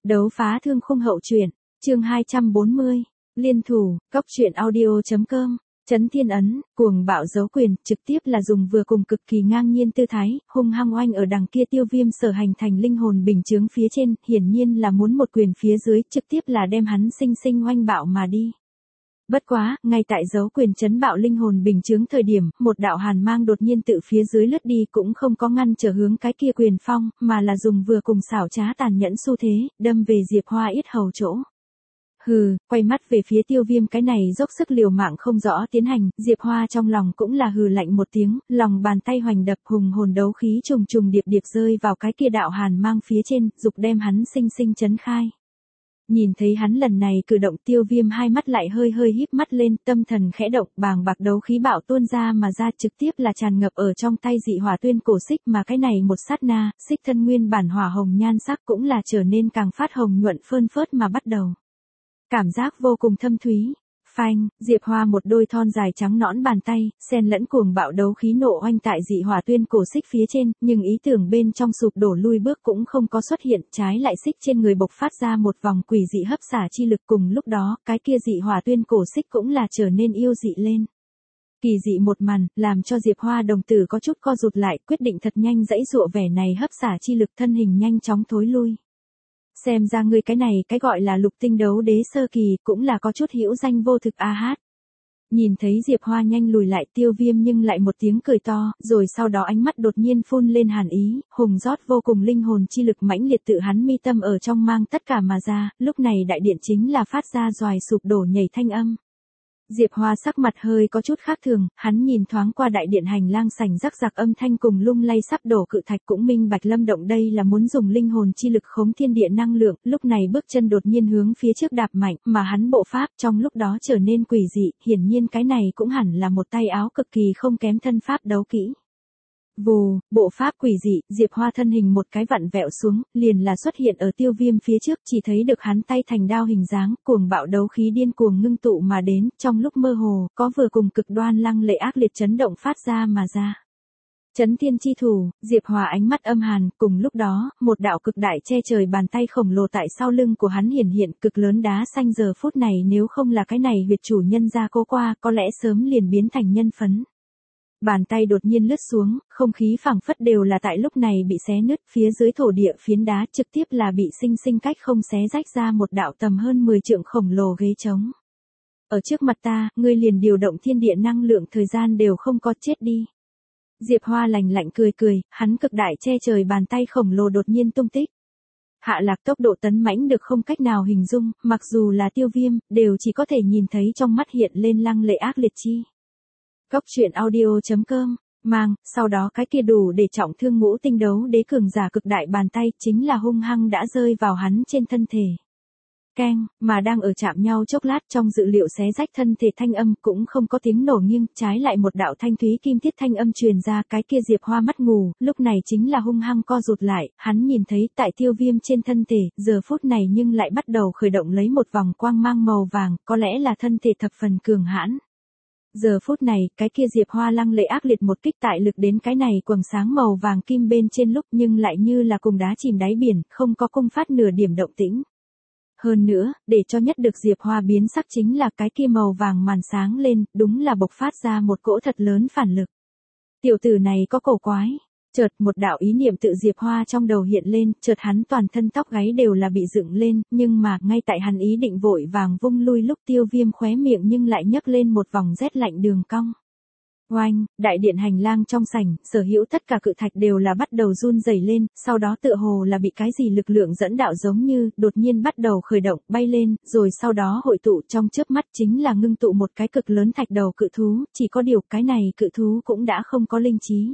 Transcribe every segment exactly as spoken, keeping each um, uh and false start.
Đấu phá thương khung hậu truyện, chương hai trăm bốn mươi, liên thủ, cóc truyện audio.com, Trấn Thiên Ấn, cuồng bạo giấu quyền, trực tiếp là dùng vừa cùng cực kỳ ngang nhiên tư thái, hung hăng oanh ở đằng kia Tiêu Viêm sở hành thành linh hồn bình chướng phía trên, hiển nhiên là muốn một quyền phía dưới, trực tiếp là đem hắn sinh sinh oanh bạo mà đi. Bất quá, ngay tại giấu quyền chấn bạo linh hồn bình chướng thời điểm, một đạo hàn mang đột nhiên tự phía dưới lướt đi cũng không có ngăn trở hướng cái kia quyền phong, mà là dùng vừa cùng xảo trá tàn nhẫn xu thế, đâm về Diệp Hoa yết hầu chỗ. Hừ, quay mắt về phía Tiêu Viêm cái này dốc sức liều mạng không rõ tiến hành, Diệp Hoa trong lòng cũng là hừ lạnh một tiếng, lòng bàn tay hoành đập hùng hồn đấu khí trùng trùng điệp điệp rơi vào cái kia đạo hàn mang phía trên, dục đem hắn sinh sinh chấn khai. Nhìn thấy hắn lần này cử động Tiêu Viêm hai mắt lại hơi hơi híp mắt lên, tâm thần khẽ động, bàng bạc đấu khí bạo tuôn ra mà ra trực tiếp là tràn ngập ở trong tay dị hỏa tuyên cổ xích mà cái này một sát na, xích thân nguyên bản hỏa hồng nhan sắc cũng là trở nên càng phát hồng nhuận phơn phớt mà bắt đầu. Cảm giác vô cùng thâm thúy. Phanh, Diệp Hoa một đôi thon dài trắng nõn bàn tay, xen lẫn cuồng bạo đấu khí nộ oanh tại dị hỏa tuyên cổ xích phía trên, nhưng ý tưởng bên trong sụp đổ lui bước cũng không có xuất hiện, trái lại xích trên người bộc phát ra một vòng quỷ dị hấp xả chi lực, cùng lúc đó, cái kia dị hỏa tuyên cổ xích cũng là trở nên yêu dị lên. Kỳ dị một màn, làm cho Diệp Hoa đồng tử có chút co rụt lại, quyết định thật nhanh dãy dụa vẻ này hấp xả chi lực, thân hình nhanh chóng thối lui. Xem ra ngươi cái này cái gọi là lục tinh đấu đế sơ kỳ cũng là có chút hữu danh vô thực a hát. Nhìn thấy Diệp Hoa nhanh lùi lại Tiêu Viêm nhưng lại một tiếng cười to, rồi sau đó ánh mắt đột nhiên phun lên hàn ý, hùng rót vô cùng linh hồn chi lực mãnh liệt tự hắn mi tâm ở trong mang tất cả mà ra, lúc này đại điện chính là phát ra doài sụp đổ nhảy thanh âm. Diệp Hoa sắc mặt hơi có chút khác thường, hắn nhìn thoáng qua đại điện hành lang sảnh rắc rạc âm thanh cùng lung lay sắp đổ cự thạch cũng minh bạch lâm động đây là muốn dùng linh hồn chi lực khống thiên địa năng lượng, lúc này bước chân đột nhiên hướng phía trước đạp mạnh, mà hắn bộ pháp trong lúc đó trở nên quỷ dị, hiển nhiên cái này cũng hẳn là một tay áo cực kỳ không kém thân pháp đấu kỹ. Vù, bộ pháp quỷ dị, Diệp Hoa thân hình một cái vặn vẹo xuống, liền là xuất hiện ở Tiêu Viêm phía trước, chỉ thấy được hắn tay thành đao hình dáng, cuồng bạo đấu khí điên cuồng ngưng tụ mà đến, trong lúc mơ hồ, có vừa cùng cực đoan lăng lệ ác liệt chấn động phát ra mà ra. Trấn Thiên chi thủ, Diệp Hoa ánh mắt âm hàn, cùng lúc đó, một đạo cực đại che trời bàn tay khổng lồ tại sau lưng của hắn hiển hiện, cực lớn đá xanh giờ phút này nếu không là cái này huyệt chủ nhân ra cố qua, có lẽ sớm liền biến thành nhân phấn. Bàn tay đột nhiên lướt xuống, không khí phảng phất đều là tại lúc này bị xé nứt, phía dưới thổ địa phiến đá trực tiếp là bị sinh sinh cách không xé rách ra một đạo tầm hơn mười trượng khổng lồ ghế trống. Ở trước mặt ta, ngươi liền điều động thiên địa năng lượng thời gian đều không có, chết đi. Diệp Hoa lạnh lạnh cười cười, hắn cực đại che trời bàn tay khổng lồ đột nhiên tung tích. Hạ lạc tốc độ tấn mãnh được không cách nào hình dung, mặc dù là Tiêu Viêm, đều chỉ có thể nhìn thấy trong mắt hiện lên lăng lệ ác liệt chi. Cóc truyện audio.com, mang, sau đó cái kia đủ để trọng thương ngũ tinh đấu đế cường giả cực đại bàn tay chính là hung hăng đã rơi vào hắn trên thân thể. Keng, mà đang ở chạm nhau chốc lát trong dự liệu xé rách thân thể thanh âm cũng không có tiếng nổ nghiêng, trái lại một đạo thanh thúy kim thiết thanh âm truyền ra, cái kia Diệp Hoa mắt ngủ, lúc này chính là hung hăng co rụt lại, hắn nhìn thấy tại Tiêu Viêm trên thân thể, giờ phút này nhưng lại bắt đầu khởi động lấy một vòng quang mang màu vàng, có lẽ là thân thể thập phần cường hãn. Giờ phút này, cái kia Diệp Hoa lăng lệ ác liệt một kích tại lực đến cái này quầng sáng màu vàng kim bên trên lúc nhưng lại như là cùng đá chìm đáy biển, không có cung phát nửa điểm động tĩnh. Hơn nữa, để cho nhất được Diệp Hoa biến sắc chính là cái kia màu vàng màn sáng lên, đúng là bộc phát ra một cỗ thật lớn phản lực. Tiểu tử này có cổ quái. Chợt một đạo ý niệm tự Diệp Hoa trong đầu hiện lên, chợt hắn toàn thân tóc gáy đều là bị dựng lên, nhưng mà ngay tại hắn ý định vội vàng vung lui lúc Tiêu Viêm khóe miệng nhưng lại nhấc lên một vòng rét lạnh đường cong. Oanh, đại điện hành lang trong sảnh, sở hữu tất cả cự thạch đều là bắt đầu run rẩy lên, sau đó tựa hồ là bị cái gì lực lượng dẫn đạo giống như, đột nhiên bắt đầu khởi động, bay lên, rồi sau đó hội tụ trong chớp mắt chính là ngưng tụ một cái cực lớn thạch đầu cự thú, chỉ có điều cái này cự thú cũng đã không có linh trí.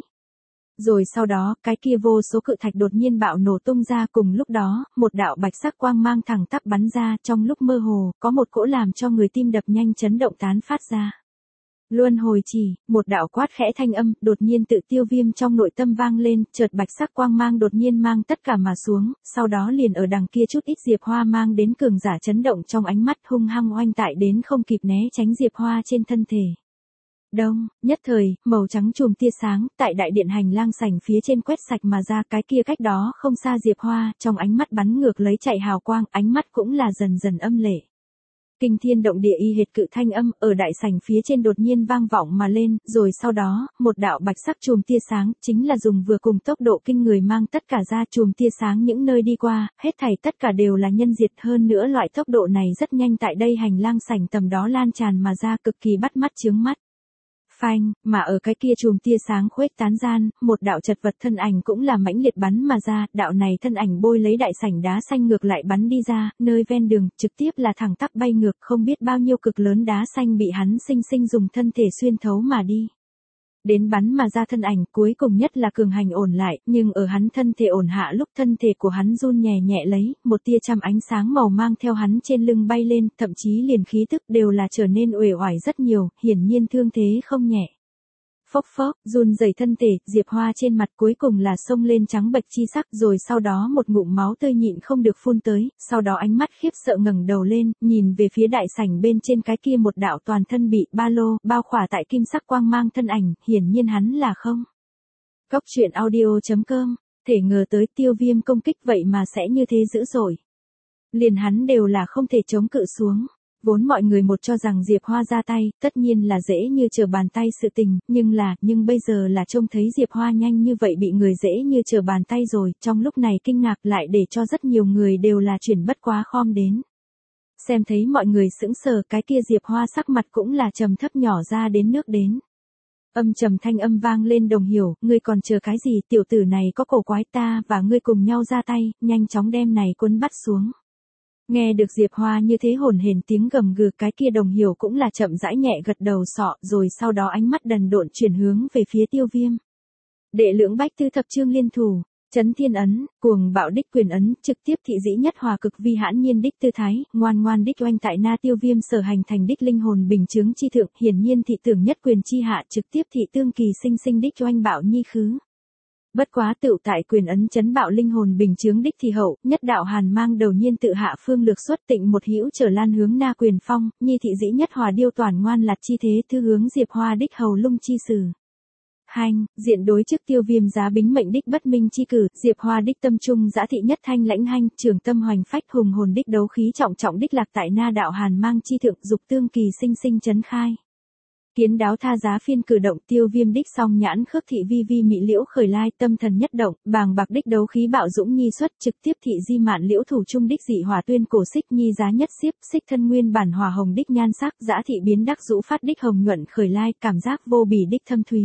Rồi sau đó, cái kia vô số cự thạch đột nhiên bạo nổ tung ra, cùng lúc đó, một đạo bạch sắc quang mang thẳng tắp bắn ra, trong lúc mơ hồ, có một cỗ làm cho người tim đập nhanh chấn động tán phát ra. Luân hồi chỉ, một đạo quát khẽ thanh âm, đột nhiên tự Tiêu Viêm trong nội tâm vang lên, chợt bạch sắc quang mang đột nhiên mang tất cả mà xuống, sau đó liền ở đằng kia chút ít Diệp Hoa mang đến cường giả chấn động trong ánh mắt hung hăng oanh tại đến không kịp né tránh Diệp Hoa trên thân thể. Đông, nhất thời, màu trắng chùm tia sáng, tại đại điện hành lang sảnh phía trên quét sạch mà ra, cái kia cách đó không xa Diệp Hoa, trong ánh mắt bắn ngược lấy chạy hào quang, ánh mắt cũng là dần dần âm lệ. Kinh thiên động địa y hệt cự thanh âm, ở đại sảnh phía trên đột nhiên vang vọng mà lên, rồi sau đó, một đạo bạch sắc chùm tia sáng, chính là dùng vừa cùng tốc độ kinh người mang tất cả ra chùm tia sáng những nơi đi qua, hết thảy tất cả đều là nhân diệt, hơn nữa loại tốc độ này rất nhanh tại đây hành lang sảnh tầm đó lan tràn mà ra, cực kỳ bắt mắt chướng mắt. Phanh, mà ở cái kia chùm tia sáng khuếch tán gian, một đạo chật vật thân ảnh cũng là mãnh liệt bắn mà ra, đạo này thân ảnh bôi lấy đại sảnh đá xanh ngược lại bắn đi ra, nơi ven đường, trực tiếp là thẳng tắp bay ngược, không biết bao nhiêu cực lớn đá xanh bị hắn sinh sinh dùng thân thể xuyên thấu mà đi. Đến bắn mà ra thân ảnh, cuối cùng nhất là cường hành ổn lại, nhưng ở hắn thân thể ổn hạ lúc thân thể của hắn run nhẹ nhẹ lấy, một tia trăm ánh sáng màu mang theo hắn trên lưng bay lên, thậm chí liền khí tức đều là trở nên uể oải rất nhiều, hiển nhiên thương thế không nhẹ. Phốc phốc, run rẩy thân thể, Diệp Hoa trên mặt cuối cùng là xông lên trắng bệch chi sắc, rồi sau đó một ngụm máu tươi nhịn không được phun tới, sau đó ánh mắt khiếp sợ ngẩng đầu lên, nhìn về phía đại sảnh bên trên cái kia một đạo toàn thân bị ba lô bao khỏa tại kim sắc quang mang thân ảnh, hiển nhiên hắn là không. Cốc truyện audio chấm com, thể ngờ tới Tiêu Viêm công kích vậy mà sẽ như thế dữ dội. Liền hắn đều là không thể chống cự xuống. Vốn mọi người một cho rằng Diệp Hoa ra tay, tất nhiên là dễ như trở bàn tay sự tình, nhưng là, nhưng bây giờ là trông thấy Diệp Hoa nhanh như vậy bị người dễ như trở bàn tay rồi, trong lúc này kinh ngạc lại để cho rất nhiều người đều là chuyển bất quá khom đến. Xem thấy mọi người sững sờ, cái kia Diệp Hoa sắc mặt cũng là trầm thấp nhỏ ra đến nước đến. Âm trầm thanh âm vang lên, Đồng Hiểu, ngươi còn chờ cái gì, tiểu tử này có cổ quái, ta và ngươi cùng nhau ra tay, nhanh chóng đem này cuốn bắt xuống. Nghe được Diệp Hoa như thế hồn hển tiếng gầm gừ, cái kia Đồng Hiểu cũng là chậm rãi nhẹ gật đầu sọ, rồi sau đó ánh mắt đần độn chuyển hướng về phía Tiêu Viêm. Đệ lưỡng bách tư thập chương liên thủ, chấn thiên ấn, cuồng bạo đích quyền ấn, trực tiếp thị dĩ nhất hòa cực vi hãn nhiên đích tư thái, ngoan ngoan đích oanh tại na Tiêu Viêm sở hành thành đích linh hồn bình chứng chi thượng, hiển nhiên thị tưởng nhất quyền chi hạ, trực tiếp thị tương kỳ sinh sinh đích oanh bạo nhi khứ. Bất quá tựu tại quyền ấn chấn bạo linh hồn bình chướng đích thì hậu, nhất đạo hàn mang đầu nhiên tự hạ phương lược xuất tịnh một hữu trở lan hướng na quyền phong, nhi thị dĩ nhất hòa điêu toàn ngoan lạt chi thế thư hướng Diệp Hoa đích hầu lung chi sử. Hành, diện đối trước Tiêu Viêm giá bính mệnh đích bất minh chi cử, Diệp Hoa đích tâm trung dã thị nhất thanh lãnh hanh, trường tâm hoành phách hùng hồn đích đấu khí trọng trọng đích lạc tại na đạo hàn mang chi thượng dục tương kỳ sinh sinh chấn khai. Kiến đáo tha giá phiên cử động, Tiêu Viêm đích song nhãn khước thị vi vi mị liễu khởi lai, tâm thần nhất động, bàng bạc đích đấu khí bạo dũng nhi xuất, trực tiếp thị di mạn liễu thủ trung đích dị hỏa tuyên cổ xích nhi giá nhất xiếp, xích thân nguyên bản hỏa hồng đích nhan sắc, dã thị biến đắc rũ phát đích hồng nhuận khởi lai, cảm giác vô bì đích thâm thúy.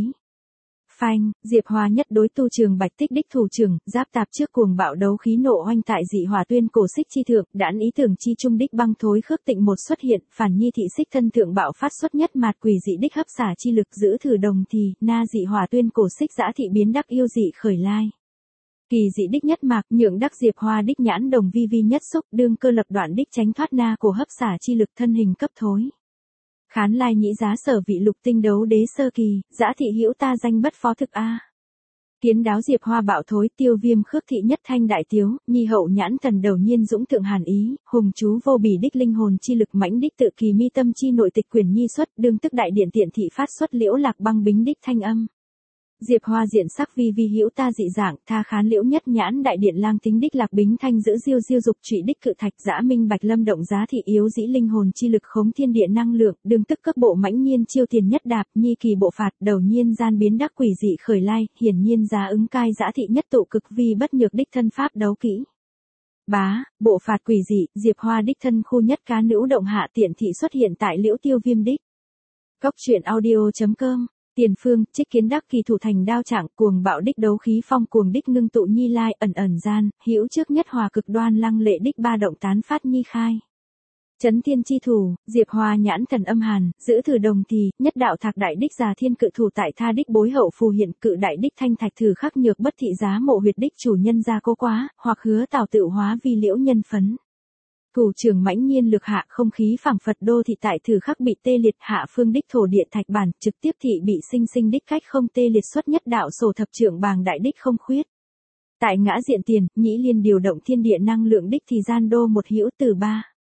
Phanh, Diệp Hoa nhất đối tu trường bạch tích đích thủ trưởng, giáp tạp trước cuồng bạo đấu khí nộ oanh tại dị hỏa tuyên cổ xích chi thượng, đãn ý tưởng chi trung đích băng thối khước tịnh một xuất hiện, phản nhi thị xích thân thượng bạo phát xuất nhất mạt quỷ dị đích hấp xả chi lực giữ thử đồng thì, na dị hỏa tuyên cổ xích dã thị biến đắc yêu dị khởi lai. Kỳ dị đích nhất mạc, nhượng đắc Diệp Hoa đích nhãn đồng vi vi nhất xúc, đương cơ lập đoạn đích tránh thoát na cổ hấp xả chi lực thân hình cấp thối. Khán lai nhĩ giá sở vị lục tinh đấu đế sơ kỳ, dã thị hữu ta danh bất phó thực a. Kiến đáo Diệp Hoa bạo thối, Tiêu Viêm khước thị nhất thanh đại tiếu, nhi hậu nhãn thần đầu nhiên dũng thượng hàn ý, hùng chú vô bì đích linh hồn chi lực mãnh đích tự kỳ mi tâm chi nội tịch quyền nhi xuất, đương tức đại điện tiện thị phát xuất liễu lạc băng bính đích thanh âm. Diệp Hoa diện sắc vi vi hữu ta dị dạng, tha khán liễu nhất nhãn đại điện lang tính đích lạc bính thanh giữ diêu diêu dục trụy đích cự thạch dã minh bạch lâm động giá thị yếu dĩ linh hồn chi lực khống thiên địa năng lượng, đương tức cấp bộ mãnh nhiên chiêu tiền nhất đạp, nhi kỳ bộ phạt, đầu nhiên gian biến đắc quỷ dị khởi lai, hiển nhiên giá ứng cai dã thị nhất tụ cực vi bất nhược đích thân pháp đấu kỹ. Bá, bộ phạt quỷ dị, Diệp Hoa đích thân khu nhất cá nữ động hạ tiện thị xuất hiện tại liễu Tiêu Viêm đích. Cốc truyện audio chấm com. Tiền phương, trích kiến đắc kỳ thủ thành đao trạng, cuồng bạo đích đấu khí phong cuồng đích ngưng tụ nhi lai, ẩn ẩn gian, hữu trước nhất hòa cực đoan lăng lệ đích ba động tán phát nhi khai. Chấn thiên chi thủ, Diệp Hoa nhãn thần âm hàn, giữ thử đồng thì, nhất đạo thạc đại đích già thiên cự thủ tại tha đích bối hậu phù hiện, cự đại đích thanh thạch thử khắc nhược bất thị giá mộ huyệt đích chủ nhân gia cố quá, hoặc hứa tào tự hóa vi liễu nhân phấn. Thủ trưởng mãnh nhiên lực hạ, không khí phảng phật đô thị tại thử khắc bị tê liệt, hạ phương đích thổ địa thạch bản, trực tiếp thị bị sinh sinh đích cách không tê liệt xuất nhất đạo sổ thập trưởng bàng đại đích không khuyết. Tại ngã diện tiền, nhĩ liên điều động thiên địa năng lượng đích thì gian đô một hữu từ ba.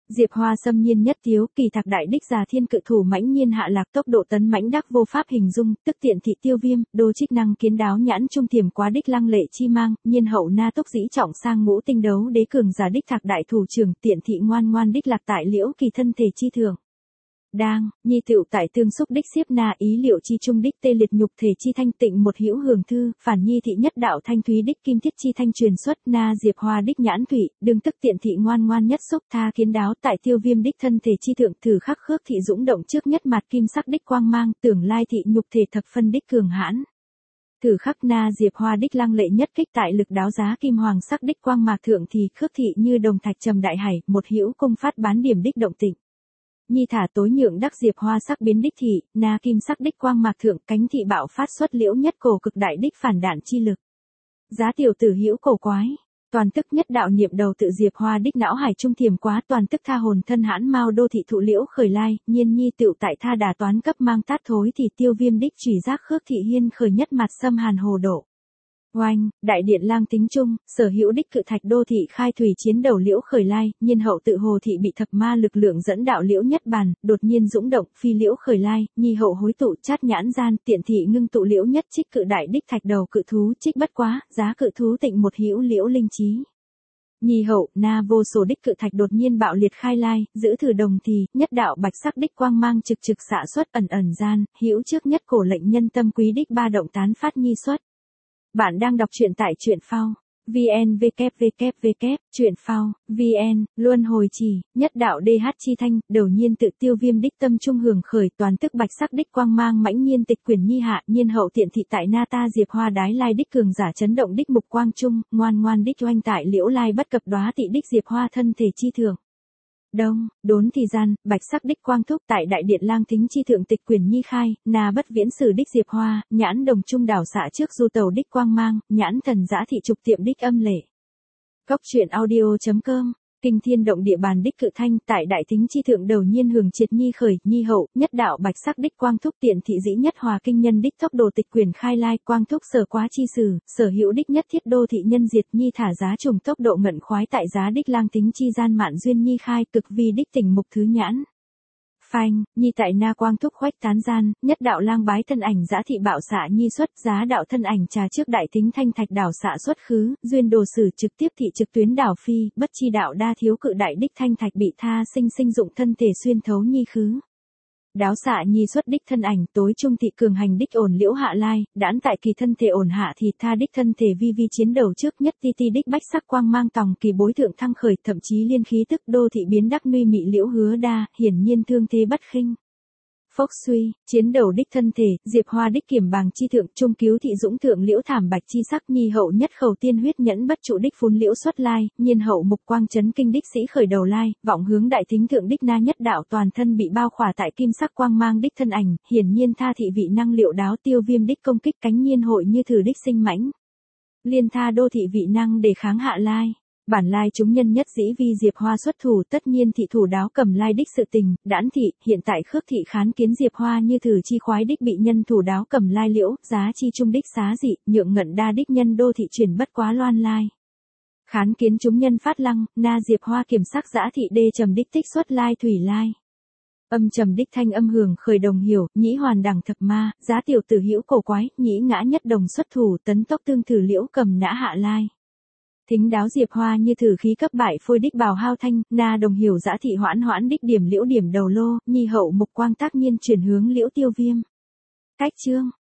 Diệp Hoa xâm nhiên nhất thiếu, kỳ thạc đại đích già thiên cự thủ mãnh nhiên hạ lạc, tốc độ tấn mãnh đắc vô pháp hình dung, tức tiện thị tiêu viêm, đô trích năng kiến đáo nhãn trung tiềm quá đích lăng lệ chi mang, nhiên hậu na túc dĩ trọng sang ngũ tinh đấu đế cường giả đích thạc đại thủ trưởng, tiện thị ngoan ngoan đích lạc tại liễu kỳ thân thể chi thượng. Đang, nhi tựu tại tương xúc đích xiếp na ý liệu chi trung đích tê liệt nhục thể chi thanh tịnh một hữu hưởng thư, phản nhi thị nhất đạo thanh thúy đích kim thiết chi thanh truyền xuất na Diệp Hoa đích nhãn thủy, đương tức tiện thị ngoan ngoan nhất xúc tha kiến đáo tại tiêu viêm đích thân thể chi thượng thử khắc khước thị dũng động trước nhất mặt kim sắc đích quang mang, tưởng lai thị nhục thể thập phân đích cường hãn. Thử khắc na Diệp Hoa đích lăng lệ nhất kích tại lực đáo giá kim hoàng sắc đích quang mạc thượng thì khước thị như đồng thạch trầm đại hải, một hữu công phát bán điểm đích động tịnh. Nhi thả tối nhượng đắc Diệp Hoa sắc biến đích thị, na kim sắc đích quang mạc thượng cánh thị bạo phát xuất liễu nhất cổ cực đại đích phản đạn chi lực. Giá tiểu tử hữu cổ quái, toàn tức nhất đạo niệm đầu tự Diệp Hoa đích não hải trung thiềm quá, toàn tức tha hồn thân hãn mao đô thị thụ liễu khởi lai, nhiên nhi tựu tại tha đà toán cấp mang tát thối thì tiêu viêm đích chủy giác khước thị hiên khởi nhất mặt xâm hàn hồ độ. Oanh, đại điện lang tính trung, sở hữu đích cự thạch đô thị khai thủy chiến đầu liễu khởi lai, nhiên hậu tự hồ thị bị thập ma lực lượng dẫn đạo liễu nhất bàn, đột nhiên dũng động phi liễu khởi lai, nhi hậu hối tụ chát nhãn gian, tiện thị ngưng tụ liễu nhất trích cự đại đích thạch đầu cự thú trích bất quá, giá cự thú tịnh một hữu liễu linh trí. Nhi hậu, na vô số đích cự thạch đột nhiên bạo liệt khai lai, giữ thử đồng thì, nhất đạo bạch sắc đích quang mang trực trực xạ xuất ẩn ẩn gian, hữu trước nhất cổ lệnh nhân tâm quý đích ba động tán phát nhi xuất. Bạn đang đọc truyện tại truyện phao, vn www, truyện phao, vn, luân hồi chỉ, nhất đạo đê hát chi thanh, đầu nhiên tự tiêu viêm đích tâm trung hưởng khởi toàn tức bạch sắc đích quang mang mãnh nhiên tịch quyển nhi hạ, nhiên hậu tiện thị tại na ta Diệp Hoa đái lai đích cường giả chấn động đích mục quang trung, ngoan ngoan đích oanh tại liễu lai bất cập đóa tị đích Diệp Hoa thân thể chi thượng. Đông, đốn thì gian, bạch sắc đích quang thúc tại đại điện lang thính chi thượng tịch quyền nhi khai, na bất viễn sử đích Diệp Hoa, nhãn đồng trung đảo xạ trước du tàu đích quang mang, nhãn thần giã thị trục tiệm đích âm lệ. Góc truyện audio.com, kinh thiên động địa bàn đích cự thanh tại đại thính chi thượng đầu nhiên hưởng triệt nhi khởi, nhi hậu, nhất đạo bạch sắc đích quang thúc tiện thị dĩ nhất hòa kinh nhân đích tốc độ tịch quyền khai lai, quang thúc sở quá chi sử, sở hữu đích nhất thiết đô thị nhân diệt nhi thả giá trùng tốc độ ngận khoái tại giá đích lang tính chi gian mạn duyên nhi khai cực vi đích tỉnh mục thứ nhãn. Phanh, nhi tại na quang thúc khoách tán gian, nhất đạo lang bái thân ảnh giã thị bạo xạ nhi xuất, giá đạo thân ảnh trà trước đại tính thanh thạch đảo xạ xuất khứ, duyên đồ sử trực tiếp thị trực tuyến đảo phi, bất chi đạo đa thiếu cự đại đích thanh thạch bị tha sinh sinh dụng thân thể xuyên thấu nhi khứ. Đáo xạ nhi xuất đích thân ảnh tối trung thị cường hành đích ổn liễu hạ lai, đãn tại kỳ thân thể ổn hạ thì tha đích thân thể vi vi chiến đầu trước nhất ti ti đích bách sắc quang mang tòng kỳ bối thượng thăng khởi, thậm chí liên khí tức đô thị biến đắc nuy mị liễu hứa đa, hiển nhiên thương thế bất khinh. Phốc suy, chiến đầu đích thân thể, Diệp Hoa đích kiểm bàng chi thượng trung cứu thị dũng thượng liễu thảm bạch chi sắc nhi hậu nhất khẩu tiên huyết nhẫn bất trụ đích phun liễu xuất lai, nhiên hậu mục quang chấn kinh đích sĩ khởi đầu lai, vọng hướng đại thính thượng đích na nhất đạo toàn thân bị bao khỏa tại kim sắc quang mang đích thân ảnh, hiển nhiên tha thị vị năng liệu đáo tiêu viêm đích công kích cánh nhiên hội như thử đích sinh mãnh. Liên tha đô thị vị năng để kháng hạ lai. Bản lai chúng nhân nhất dĩ vi Diệp Hoa xuất thủ tất nhiên thị thủ đáo cầm lai đích sự tình, đãn thị, hiện tại khước thị khán kiến Diệp Hoa như thử chi khoái đích bị nhân thủ đáo cầm lai liễu, giá chi trung đích xá dị, nhượng ngận đa đích nhân đô thị chuyển bất quá loan lai. Khán kiến chúng nhân phát lăng, na Diệp Hoa kiểm sắc giã thị đê trầm đích tích xuất lai thủy lai. Âm trầm đích thanh âm hưởng khởi đồng hiểu, nhĩ hoàn đẳng thập ma, giá tiểu tử hữu cổ quái, nhĩ ngã nhất đồng xuất thủ tấn tốc tương thử liễu cầm nã hạ lai. Thính đáo Diệp Hoa như thử khí cấp bại phôi đích bào hao thanh, na đồng hiểu dã thị hoãn hoãn đích điểm liễu điểm đầu lô, nhi hậu mục quang tác nhiên chuyển hướng liễu tiêu viêm. Cách chương.